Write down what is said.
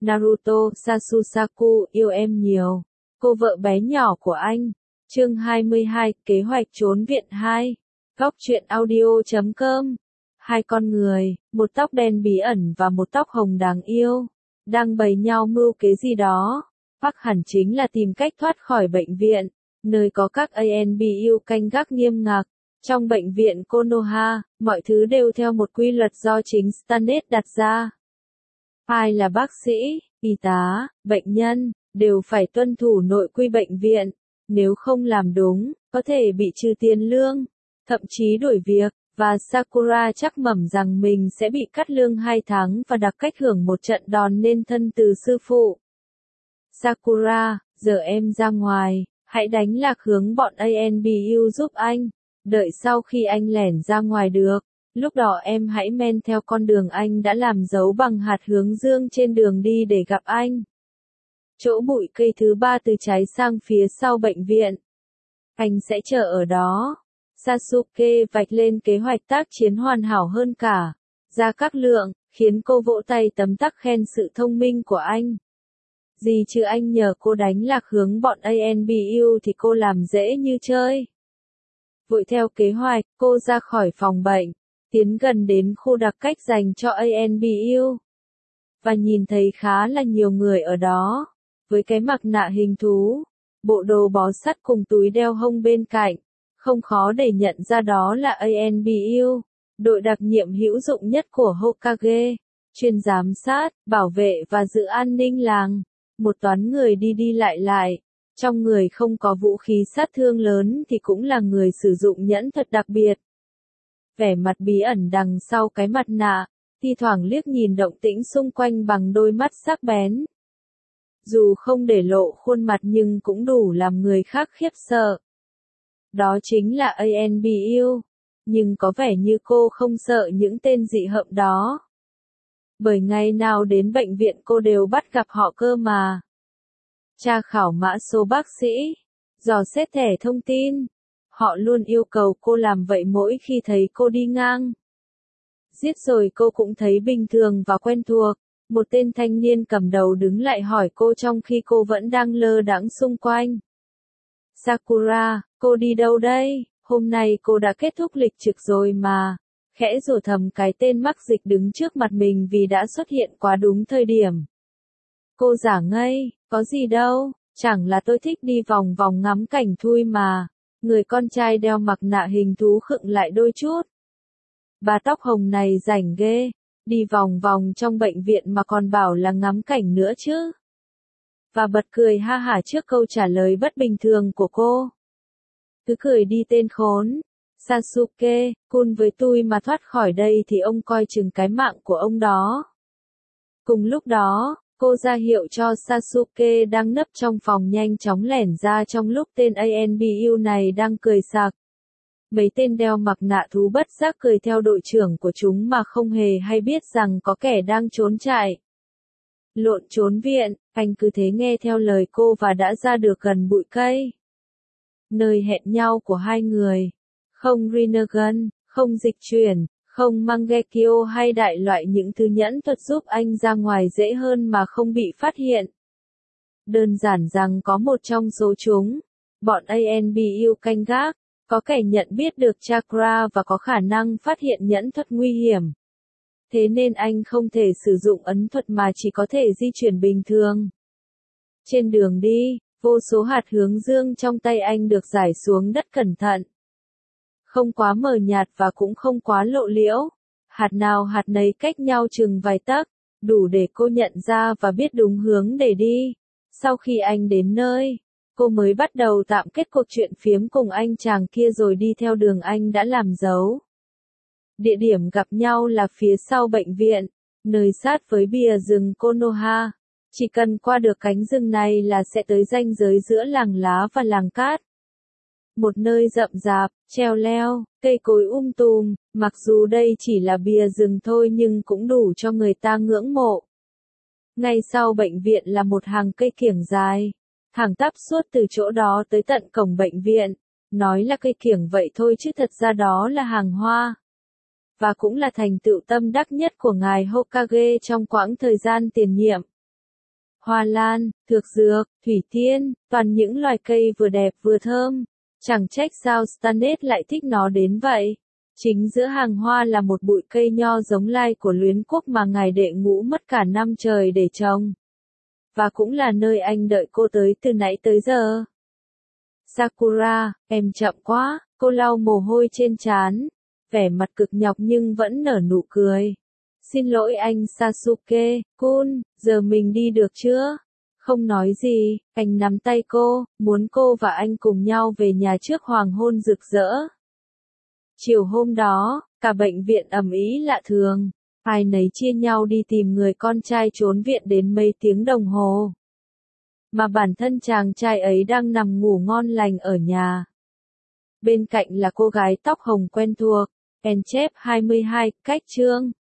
Naruto, Sasusaku, yêu em nhiều. Cô vợ bé nhỏ của anh. Chương 22, kế hoạch trốn viện 2. Góc truyện audio.com. Hai con người, một tóc đen bí ẩn và một tóc hồng đáng yêu, đang bày nhau mưu kế gì đó. Hoặc hẳn chính là tìm cách thoát khỏi bệnh viện, nơi có các ANBU canh gác nghiêm ngặt. Trong bệnh viện Konoha, mọi thứ đều theo một quy luật do chính Stanet đặt ra. Ai là bác sĩ, y tá, bệnh nhân, đều phải tuân thủ nội quy bệnh viện. Nếu không làm đúng, có thể bị trừ tiền lương, thậm chí đuổi việc. Và Sakura chắc mẩm rằng mình sẽ bị cắt lương 2 tháng và đặc cách hưởng một trận đòn nên thân từ sư phụ. Sakura, giờ em ra ngoài, hãy đánh lạc hướng bọn ANBU giúp anh. Đợi sau khi anh lẻn ra ngoài được, lúc đó em hãy men theo con đường anh đã làm dấu bằng hạt hướng dương trên đường đi để gặp anh. Chỗ bụi cây thứ 3 từ trái sang phía sau bệnh viện. Anh sẽ chờ ở đó. Sasuke vạch lên kế hoạch tác chiến hoàn hảo hơn cả. Gia Các Lượng, khiến cô vỗ tay tấm tắc khen sự thông minh của anh. Gì chứ anh nhờ cô đánh lạc hướng bọn ANBU thì cô làm dễ như chơi. Vội theo kế hoạch, cô ra khỏi phòng bệnh, tiến gần đến khu đặc cách dành cho ANBU. Và nhìn thấy khá là nhiều người ở đó, với cái mặt nạ hình thú, bộ đồ bó sắt cùng túi đeo hông bên cạnh. Không khó để nhận ra đó là ANBU, đội đặc nhiệm hữu dụng nhất của Hokage, chuyên giám sát, bảo vệ và giữ an ninh làng. Một toán người đi đi lại, trong người không có vũ khí sát thương lớn thì cũng là người sử dụng nhẫn thuật đặc biệt. Vẻ mặt bí ẩn đằng sau cái mặt nạ, thi thoảng liếc nhìn động tĩnh xung quanh bằng đôi mắt sắc bén. Dù không để lộ khuôn mặt nhưng cũng đủ làm người khác khiếp sợ. Đó chính là ANBU, nhưng có vẻ như cô không sợ những tên dị hợm đó. Bởi ngày nào đến bệnh viện cô đều bắt gặp họ cơ mà. Tra khảo mã số bác sĩ, dò xét thẻ thông tin. Họ luôn yêu cầu cô làm vậy mỗi khi thấy cô đi ngang. Giết rồi cô cũng thấy bình thường và quen thuộc. Một tên thanh niên cầm đầu đứng lại hỏi cô trong khi cô vẫn đang lơ đãng xung quanh. Sakura, cô đi đâu đây? Hôm nay cô đã kết thúc lịch trực rồi mà. Khẽ rủa thầm cái tên mắc dịch đứng trước mặt mình vì đã xuất hiện quá đúng thời điểm. Cô giả ngây, có gì đâu, chẳng là tôi thích đi vòng vòng ngắm cảnh thôi mà. Người con trai đeo mặt nạ hình thú khựng lại đôi chút. Bà tóc hồng này rảnh ghê, đi vòng vòng trong bệnh viện mà còn bảo là ngắm cảnh nữa chứ. Và bật cười ha hả trước câu trả lời bất bình thường của cô. Cứ cười đi tên khốn. Sasuke, cun với tôi mà thoát khỏi đây thì ông coi chừng cái mạng của ông đó. Cùng lúc đó, cô ra hiệu cho Sasuke đang nấp trong phòng nhanh chóng lẻn ra trong lúc tên ANBU này đang cười sặc. Mấy tên đeo mặt nạ thú bất giác cười theo đội trưởng của chúng mà không hề hay biết rằng có kẻ đang trốn chạy. Lộn trốn viện, anh cứ thế nghe theo lời cô và đã ra được gần bụi cây. Nơi hẹn nhau của hai người. Không Rinnegan, không dịch chuyển, không Mangekyo hay đại loại những thứ nhẫn thuật giúp anh ra ngoài dễ hơn mà không bị phát hiện. Đơn giản rằng có một trong số chúng, bọn ANBU canh gác, có kẻ nhận biết được chakra và có khả năng phát hiện nhẫn thuật nguy hiểm. Thế nên anh không thể sử dụng ấn thuật mà chỉ có thể di chuyển bình thường. Trên đường đi, vô số hạt hướng dương trong tay anh được rải xuống đất cẩn thận. Không quá mờ nhạt và cũng không quá lộ liễu. Hạt nào hạt nấy cách nhau chừng vài tấc, đủ để cô nhận ra và biết đúng hướng để đi. Sau khi anh đến nơi, cô mới bắt đầu tạm kết cuộc chuyện phiếm cùng anh chàng kia rồi đi theo đường anh đã làm dấu. Địa điểm gặp nhau là phía sau bệnh viện, nơi sát với bìa rừng Konoha. Chỉ cần qua được cánh rừng này là sẽ tới ranh giới giữa làng lá và làng cát. Một nơi rậm rạp, treo leo, cây cối tùm, mặc dù đây chỉ là bìa rừng thôi nhưng cũng đủ cho người ta ngưỡng mộ. Ngay sau bệnh viện là một hàng cây kiểng dài, thẳng tắp suốt từ chỗ đó tới tận cổng bệnh viện. Nói là cây kiểng vậy thôi chứ thật ra đó là hàng hoa. Và cũng là thành tựu tâm đắc nhất của ngài Hokage trong quãng thời gian tiền nhiệm. hoa lan, thược dược, thủy tiên, toàn những loài cây vừa đẹp vừa thơm. Chẳng trách sao Stanet lại thích nó đến vậy. Chính giữa hàng hoa là một bụi cây nho giống lai của Luyến Quốc mà ngài đệ Ngũ mất cả năm trời để trồng. Và cũng là nơi anh đợi cô tới từ nãy tới giờ. Sakura, em chậm quá, cô lau mồ hôi trên trán, vẻ mặt cực nhọc nhưng vẫn nở nụ cười. Xin lỗi anh Sasuke-kun, giờ mình đi được chưa? Không nói gì, anh nắm tay cô, muốn cô và anh cùng nhau về nhà trước hoàng hôn rực rỡ. Chiều hôm đó, cả bệnh viện ầm ĩ lạ thường, ai nấy chia nhau đi tìm người con trai trốn viện đến mấy tiếng đồng hồ. Mà bản thân chàng trai ấy đang nằm ngủ ngon lành ở nhà. Bên cạnh là cô gái tóc hồng quen thuộc, Enchep 22, cách chương.